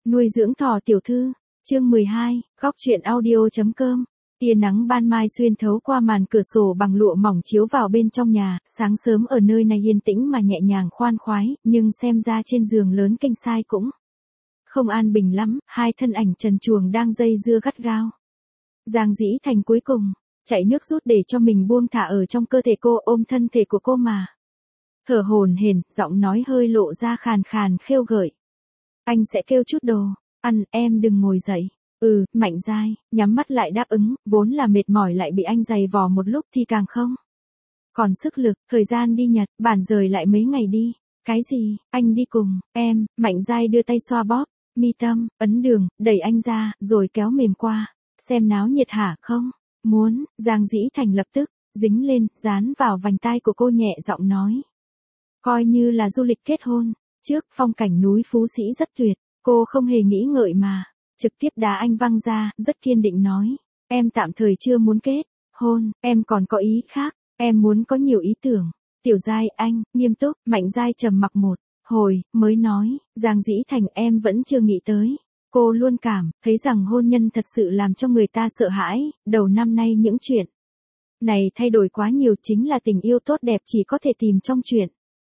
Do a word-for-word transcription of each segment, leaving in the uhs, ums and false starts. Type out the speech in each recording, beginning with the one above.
Nuôi dưỡng thỏ tiểu thư, chương mười hai, góc truyện audio.com. Tia nắng ban mai xuyên thấu qua màn cửa sổ bằng lụa mỏng chiếu vào bên trong nhà, sáng sớm ở nơi này yên tĩnh mà nhẹ nhàng khoan khoái, nhưng xem ra trên giường lớn kinh sai cũng không an bình lắm, hai thân ảnh trần truồng đang dây dưa gắt gao. Giang Dĩ Thành cuối cùng chạy nước rút để cho mình buông thả ở trong cơ thể cô, ôm thân thể của cô mà thở hổn hển, giọng nói hơi lộ ra khàn khàn khêu gợi. Anh sẽ kêu chút đồ ăn, em đừng ngồi dậy. Ừ, Mạnh Giai nhắm mắt lại đáp ứng, vốn là mệt mỏi lại bị anh giày vò một lúc thì càng không còn sức lực. Thời gian đi Nhật, bản rời lại mấy ngày đi. Cái gì? Anh đi cùng em? Mạnh Giai đưa tay xoa bóp mi tâm, ấn đường, đẩy anh ra, rồi kéo mềm qua. Xem náo nhiệt hả? Không muốn. Giang Dĩ Thành lập tức dính lên, dán vào vành tai của cô, nhẹ giọng nói. Coi như là du lịch kết hôn trước, phong cảnh núi Phú Sĩ rất tuyệt. Cô không hề nghĩ ngợi mà trực tiếp đá anh văng ra, rất kiên định nói. Em tạm thời chưa muốn kết hôn, em còn có ý khác, em muốn có nhiều ý tưởng. Tiểu Giai, anh, nghiêm túc. Mạnh Giai trầm mặc một hồi, mới nói. Giang Dĩ Thành, em vẫn chưa nghĩ tới. Cô luôn cảm thấy rằng hôn nhân thật sự làm cho người ta sợ hãi. Đầu năm nay những chuyện này thay đổi quá nhiều, chính là tình yêu tốt đẹp chỉ có thể tìm trong chuyện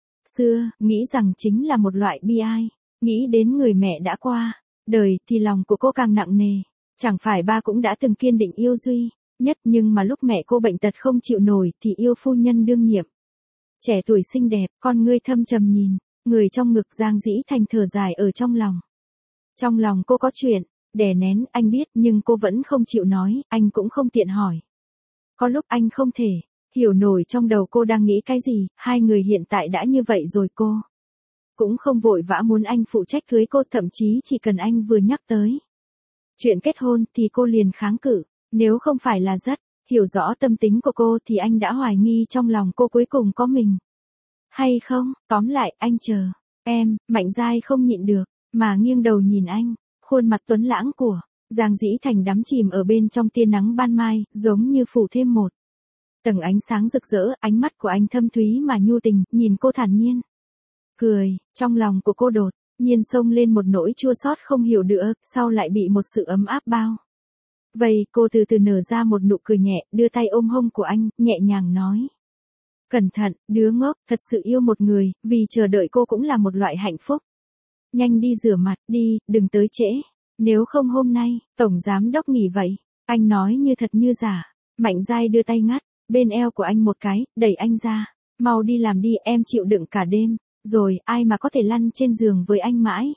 xưa, nghĩ rằng chính là một loại bi ai. Nghĩ đến người mẹ đã qua đời thì lòng của cô càng nặng nề. Chẳng phải ba cũng đã từng kiên định yêu duy nhất, nhưng mà lúc mẹ cô bệnh tật không chịu nổi thì yêu phu nhân đương nhiệm trẻ tuổi xinh đẹp, con ngươi thâm trầm nhìn người trong ngực. Giang Dĩ Thành thở dài ở trong lòng. Trong lòng cô có chuyện đè nén, anh biết, nhưng cô vẫn không chịu nói, anh cũng không tiện hỏi. Có lúc anh không thể hiểu nổi trong đầu cô đang nghĩ cái gì. Hai người hiện tại đã như vậy rồi, cô cũng không vội vã muốn anh phụ trách cưới cô, thậm chí chỉ cần anh vừa nhắc tới chuyện kết hôn thì cô liền kháng cự. Nếu không phải là rất hiểu rõ tâm tính của cô thì anh đã hoài nghi trong lòng cô cuối cùng có mình hay không. Tóm lại, anh chờ em. Mạnh Giai không nhịn được mà nghiêng đầu nhìn anh. Khuôn mặt tuấn lãng của Giang Dĩ Thành đắm chìm ở bên trong tia nắng ban mai, giống như phủ thêm một tầng ánh sáng rực rỡ. Ánh mắt của anh thâm thúy mà nhu tình, nhìn cô thản nhiên cười. Trong lòng của cô đột nhiên xông lên một nỗi chua xót không hiểu được, sau lại bị một sự ấm áp bao vây. Cô từ từ nở ra một nụ cười nhẹ, đưa tay ôm hông của anh, nhẹ nhàng nói. Cẩn thận, đứa ngốc, thật sự yêu một người, vì chờ đợi cô cũng là một loại hạnh phúc. Nhanh đi rửa mặt, đi, đừng tới trễ. Nếu không hôm nay, Tổng Giám Đốc nghỉ vậy. Anh nói như thật như giả. Mạnh Giai đưa tay ngắt bên eo của anh một cái, đẩy anh ra. Mau đi làm đi, em chịu đựng cả đêm rồi, ai mà có thể lăn trên giường với anh mãi.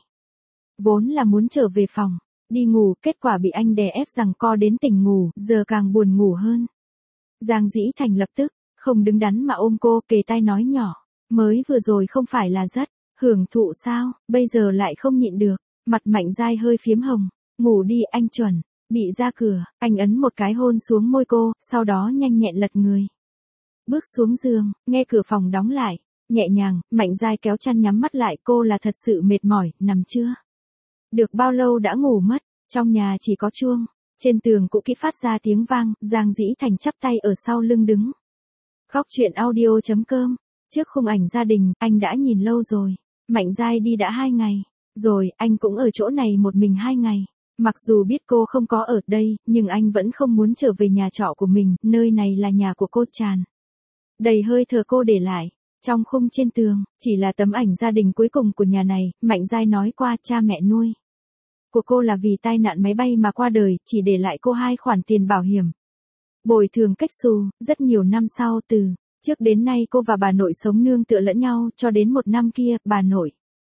Vốn là muốn trở về phòng đi ngủ, kết quả bị anh đè ép giằng co đến tỉnh ngủ, giờ càng buồn ngủ hơn. Giang Dĩ Thành lập tức không đứng đắn mà ôm cô, kề tai nói nhỏ. Mới vừa rồi không phải là rất hưởng thụ sao, bây giờ lại không nhịn được. Mặt Mạnh Giai hơi phiếm hồng. Ngủ đi, anh chuẩn bị ra cửa. Anh ấn một cái hôn xuống môi cô, sau đó nhanh nhẹn lật người bước xuống giường. Nghe cửa phòng đóng lại, nhẹ nhàng, Mạnh Giai kéo chăn nhắm mắt lại. Cô là thật sự mệt mỏi, nằm chưa được bao lâu đã ngủ mất. Trong nhà chỉ có chuông trên tường cũ kỹ phát ra tiếng vang. Giang Dĩ Thành chắp tay ở sau lưng đứng. Góc truyện audio.com. Trước khung ảnh gia đình, anh đã nhìn lâu rồi. Mạnh Giai đi đã hai ngày rồi, anh cũng ở chỗ này một mình hai ngày. Mặc dù biết cô không có ở đây, nhưng anh vẫn không muốn trở về nhà trọ của mình. Nơi này là nhà của cô, tràn đầy hơi thở cô để lại. Trong khung trên tường, chỉ là tấm ảnh gia đình cuối cùng của nhà này. Mạnh Giai nói qua cha mẹ nuôi của cô là vì tai nạn máy bay mà qua đời, chỉ để lại cô hai khoản tiền bảo hiểm bồi thường cách xù. Rất nhiều năm sau, từ trước đến nay cô và bà nội sống nương tựa lẫn nhau, cho đến một năm kia, bà nội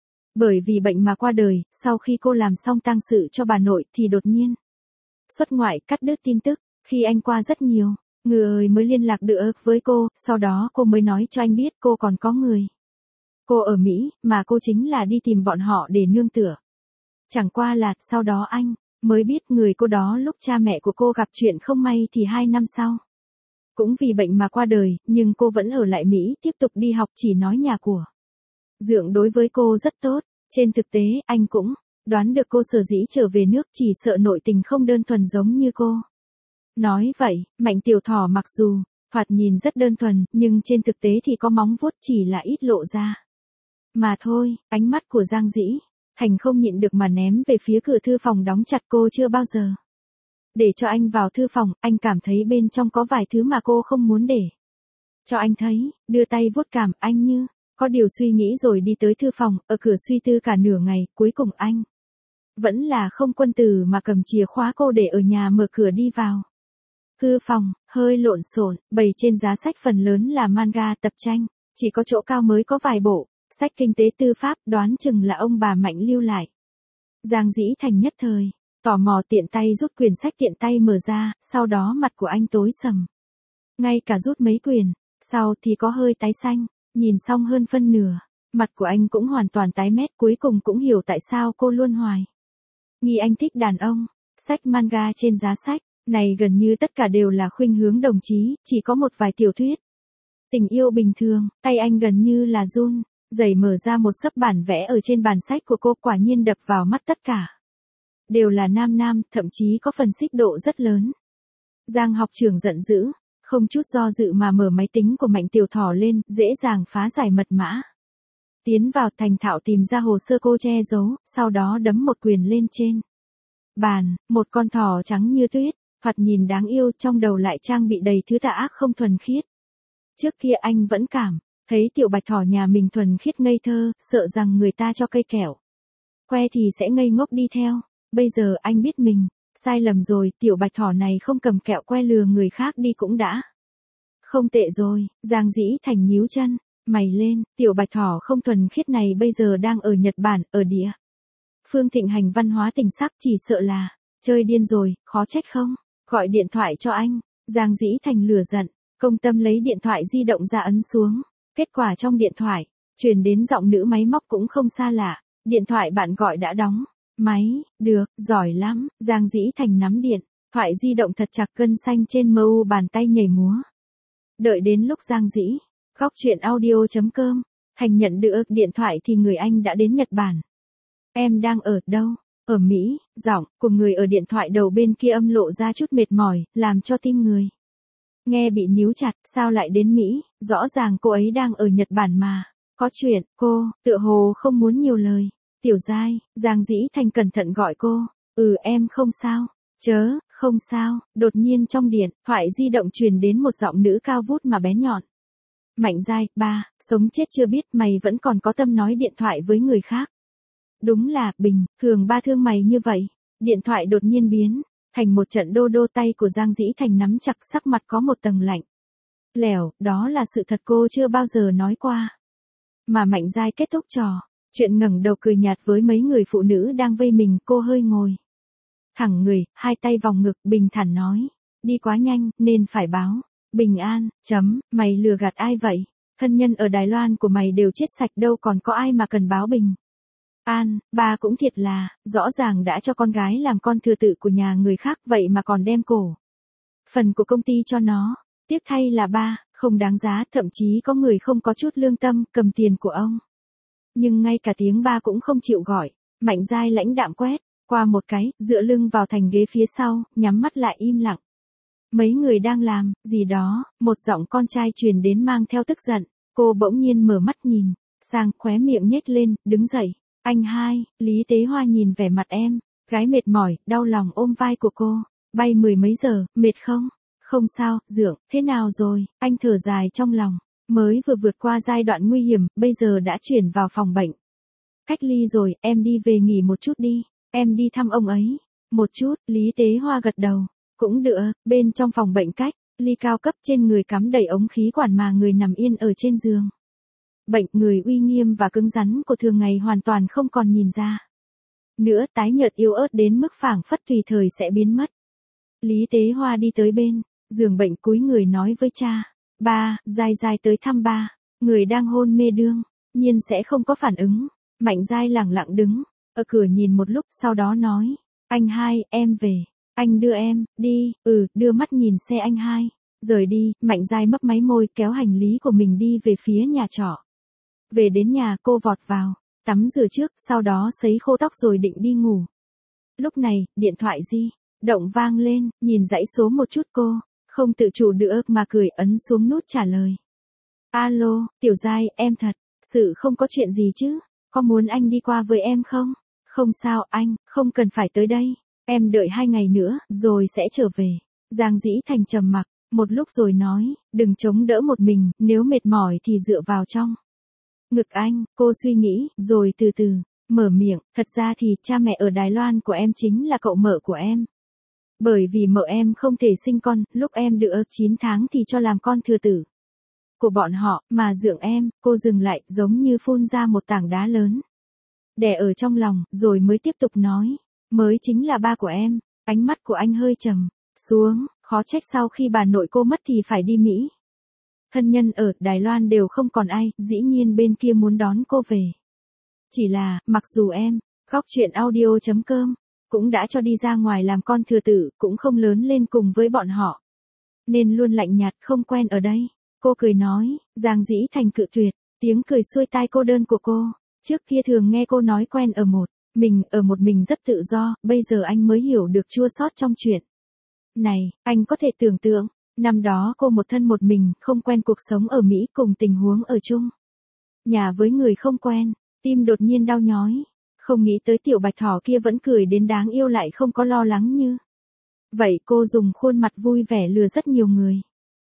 bởi vì bệnh mà qua đời. Sau khi cô làm xong tang sự cho bà nội thì đột nhiên xuất ngoại, cắt đứt tin tức. Khi anh qua rất nhiều người mới liên lạc được với cô, sau đó cô mới nói cho anh biết cô còn có người cô ở Mỹ, mà cô chính là đi tìm bọn họ để nương tựa. Chẳng qua là, sau đó anh mới biết người cô đó lúc cha mẹ của cô gặp chuyện không may thì hai năm sau cũng vì bệnh mà qua đời. Nhưng cô vẫn ở lại Mỹ tiếp tục đi học, chỉ nói nhà của Dượng đối với cô rất tốt. Trên thực tế, anh cũng đoán được cô sở dĩ trở về nước chỉ sợ nội tình không đơn thuần giống như cô nói vậy. Mạnh Tiểu Thỏ mặc dù thoạt nhìn rất đơn thuần, nhưng trên thực tế thì có móng vuốt, chỉ là ít lộ ra mà thôi. Ánh mắt của Giang Dĩ Thành không nhịn được mà ném về phía cửa thư phòng đóng chặt cô chưa bao giờ. Để cho anh vào thư phòng, anh cảm thấy bên trong có vài thứ mà cô không muốn để cho anh thấy, đưa tay vuốt cảm, anh như có điều suy nghĩ rồi đi tới thư phòng, ở cửa suy tư cả nửa ngày, cuối cùng anh vẫn là không quân tử mà cầm chìa khóa cô để ở nhà mở cửa đi vào. Thư phòng, hơi lộn xộn, bày trên giá sách phần lớn là manga tập tranh, chỉ có chỗ cao mới có vài bộ, sách kinh tế tư pháp đoán chừng là ông bà Mạnh lưu lại. Giang Dĩ Thành nhất thời, tò mò tiện tay rút quyển sách tiện tay mở ra, sau đó mặt của anh tối sầm. Ngay cả rút mấy quyển, sau thì có hơi tái xanh, nhìn xong hơn phân nửa, mặt của anh cũng hoàn toàn tái mét, cuối cùng cũng hiểu tại sao cô luôn hoài nghi anh thích đàn ông. Sách manga trên giá sách này gần như tất cả đều là khuynh hướng đồng chí, chỉ có một vài tiểu thuyết tình yêu bình thường. Tay anh gần như là run rẩy mở ra một xấp bản vẽ ở trên bàn sách của cô, quả nhiên đập vào mắt tất cả đều là nam nam, thậm chí có phần xích độ rất lớn. Giang học trưởng giận dữ, không chút do dự mà mở máy tính của Mạnh Tiểu Thỏ lên, dễ dàng phá giải mật mã. Tiến vào thành thạo tìm ra hồ sơ cô che giấu, sau đó đấm một quyền lên trên bàn, một con thỏ trắng như tuyết, thoạt nhìn đáng yêu, trong đầu lại trang bị đầy thứ tà ác không thuần khiết. Trước kia anh vẫn cảm thấy tiểu bạch thỏ nhà mình thuần khiết ngây thơ, sợ rằng người ta cho cây kẹo que thì sẽ ngây ngốc đi theo. Bây giờ anh biết mình sai lầm rồi, tiểu bạch thỏ này không cầm kẹo que lừa người khác đi cũng đã không tệ rồi. Giang Dĩ Thành nhíu chân mày lên, tiểu bạch thỏ không thuần khiết này bây giờ đang ở Nhật Bản, ở địa phương thịnh hành văn hóa tình sắc, chỉ sợ là chơi điên rồi, khó trách không gọi điện thoại cho anh. Giang Dĩ Thành lửa giận, công tâm lấy điện thoại di động ra ấn xuống, kết quả trong điện thoại truyền đến giọng nữ máy móc cũng không xa lạ. Điện thoại bạn gọi đã đóng máy, được, giỏi lắm. Giang Dĩ Thành nắm điện thoại di động thật chặt, gân xanh trên mờ u bàn tay nhảy múa. Đợi đến lúc Giang Dĩ Góc chuyện audio chấm com Thành nhận được điện thoại thì người anh đã đến Nhật Bản. Em đang ở đâu? Ở Mỹ. Giọng của người ở điện thoại đầu bên kia âm lộ ra chút mệt mỏi, làm cho tim người nghe bị níu chặt. Sao lại đến Mỹ? Rõ ràng cô ấy đang ở Nhật Bản mà. Có chuyện, cô tựa hồ không muốn nhiều lời. Tiểu Giai, Giang Dĩ Thành cẩn thận gọi cô. Ừ, em không sao. Chớ, không sao. Đột nhiên trong điện thoại di động truyền đến một giọng nữ cao vút mà bén nhọn. Mạnh Giai, ba, sống chết chưa biết, mày vẫn còn có tâm nói điện thoại với người khác. Đúng là, bình thường ba thương mày như vậy. Điện thoại đột nhiên biến thành một trận đô đô, tay của Giang Dĩ Thành nắm chặt, sắc mặt có một tầng lạnh lẽo, đó là sự thật cô chưa bao giờ nói qua. Mà Mạnh Giai kết thúc trò chuyện ngẩng đầu cười nhạt với mấy người phụ nữ đang vây mình, cô hơi ngồi thẳng người, hai tay vòng ngực, bình thản nói, đi quá nhanh, nên phải báo bình an. Chấm, mày lừa gạt ai vậy? Thân nhân ở Đài Loan của mày đều chết sạch, đâu còn có ai mà cần báo bình an. Ba cũng thiệt là, rõ ràng đã cho con gái làm con thừa tự của nhà người khác, vậy mà còn đem cổ phần của công ty cho nó. Tiếc thay là ba không đáng giá, thậm chí có người không có chút lương tâm, cầm tiền của ông nhưng ngay cả tiếng ba cũng không chịu gọi. Mạnh Giai lãnh đạm quét qua một cái, dựa lưng vào thành ghế phía sau, nhắm mắt lại im lặng. Mấy người đang làm gì đó, một giọng con trai truyền đến mang theo tức giận. Cô bỗng nhiên mở mắt nhìn sang, khóe miệng nhếch lên, đứng dậy. Anh hai. Lý Tế Hoa nhìn vẻ mặt em gái mệt mỏi, đau lòng ôm vai của cô. Bay mười mấy giờ, mệt không? Không sao. Dượng, thế nào rồi? Anh thở dài trong lòng. Mới vừa vượt qua giai đoạn nguy hiểm, bây giờ đã chuyển vào phòng bệnh cách ly rồi, em đi về nghỉ một chút đi. Em đi thăm ông ấy một chút. Lý Tế Hoa gật đầu. Cũng được. Bên trong phòng bệnh cách ly cao cấp, trên người cắm đầy ống khí quản mà người nằm yên ở trên giường bệnh, người uy nghiêm và cứng rắn của thường ngày hoàn toàn không còn nhìn ra nữa, tái nhợt yếu ớt đến mức phảng phất tùy thời sẽ biến mất. Lý Tế Hoa đi tới bên giường bệnh, cúi người nói với cha. Ba, Giai Giai tới thăm ba. Người đang hôn mê đương nhiên sẽ không có phản ứng. Mạnh Giai lẳng lặng đứng ở cửa nhìn một lúc, sau đó nói. Anh hai, em về. Anh đưa em đi. Ừ, đưa mắt nhìn xe anh hai rời đi. Mạnh Giai mấp máy môi, kéo hành lý của mình đi về phía nhà trọ. Về đến nhà, cô vọt vào tắm rửa trước, sau đó sấy khô tóc rồi định đi ngủ. Lúc này, điện thoại di động vang lên, nhìn dãy số một chút, cô không tự chủ được mà cười, ấn xuống nút trả lời. Alo, Tiểu Giai, em thật sự không có chuyện gì chứ? Có muốn anh đi qua với em không? Không sao anh, không cần phải tới đây. Em đợi hai ngày nữa, rồi sẽ trở về. Giang Dĩ Thành trầm mặc, một lúc rồi nói, đừng chống đỡ một mình, nếu mệt mỏi thì dựa vào trong ngực anh. Cô suy nghĩ, rồi từ từ, mở miệng, thật ra thì cha mẹ ở Đài Loan của em chính là cậu mợ của em. Bởi vì mợ em không thể sinh con, lúc em được chín tháng thì cho làm con thừa tử của bọn họ, mà dượng em. Cô dừng lại, giống như phun ra một tảng đá lớn đè ở trong lòng, rồi mới tiếp tục nói, mới chính là ba của em. Ánh mắt của anh hơi trầm xuống, khó trách sau khi bà nội cô mất thì phải đi Mỹ. Thân nhân ở Đài Loan đều không còn ai, dĩ nhiên bên kia muốn đón cô về. Chỉ là, mặc dù em, Góc Chuyện Audio chấm com, cũng đã cho đi ra ngoài làm con thừa tử, cũng không lớn lên cùng với bọn họ. Nên luôn lạnh nhạt, không quen ở đây. Cô cười nói, Giang Dĩ Thành cự tuyệt, tiếng cười xuôi tai cô đơn của cô. Trước kia thường nghe cô nói quen ở một mình, ở một mình rất tự do, bây giờ anh mới hiểu được chua xót trong chuyện này. Anh có thể tưởng tượng, năm đó cô một thân một mình, không quen cuộc sống ở Mỹ cùng tình huống ở chung nhà với người không quen, tim đột nhiên đau nhói. Không nghĩ tới tiểu bạch thỏ kia vẫn cười đến đáng yêu lại không có lo lắng như vậy. Cô dùng khuôn mặt vui vẻ lừa rất nhiều người.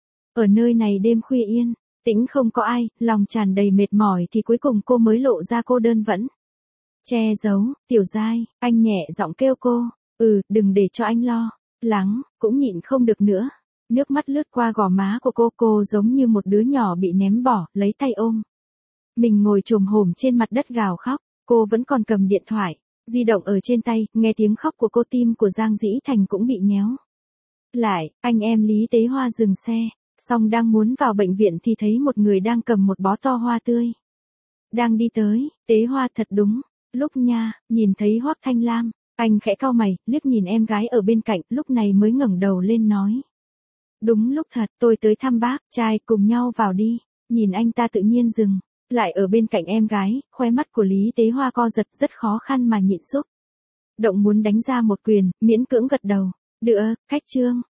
Ở nơi này đêm khuya yên tĩnh không có ai, lòng tràn đầy mệt mỏi thì cuối cùng cô mới lộ ra cô đơn vẫn che giấu. Tiểu Giai, anh nhẹ giọng kêu cô, ừ, đừng để cho anh lo lắng. Cũng nhịn không được nữa, nước mắt lướt qua gò má của cô. Cô giống như một đứa nhỏ bị ném bỏ, lấy tay ôm mình ngồi chồm hổm trên mặt đất gào khóc. Cô vẫn còn cầm điện thoại di động ở trên tay, nghe tiếng khóc của cô, tim của Giang Dĩ Thành cũng bị nhéo lại. Anh em Lý Tế Hoa dừng xe, xong đang muốn vào bệnh viện thì thấy một người đang cầm một bó to hoa tươi đang đi tới. Tế Hoa thật đúng lúc nha. Nhìn thấy Hoắc Thanh Lam, anh khẽ cau mày, liếc nhìn em gái ở bên cạnh, lúc này mới ngẩng đầu lên nói, đúng lúc thật, tôi tới thăm bác trai, cùng nhau vào đi. Nhìn anh ta tự nhiên dừng lại ở bên cạnh em gái, khóe mắt của Lý Tế Hoa co giật, rất khó khăn mà nhịn xúc động muốn đánh ra một quyền, miễn cưỡng gật đầu. Được, khách trương.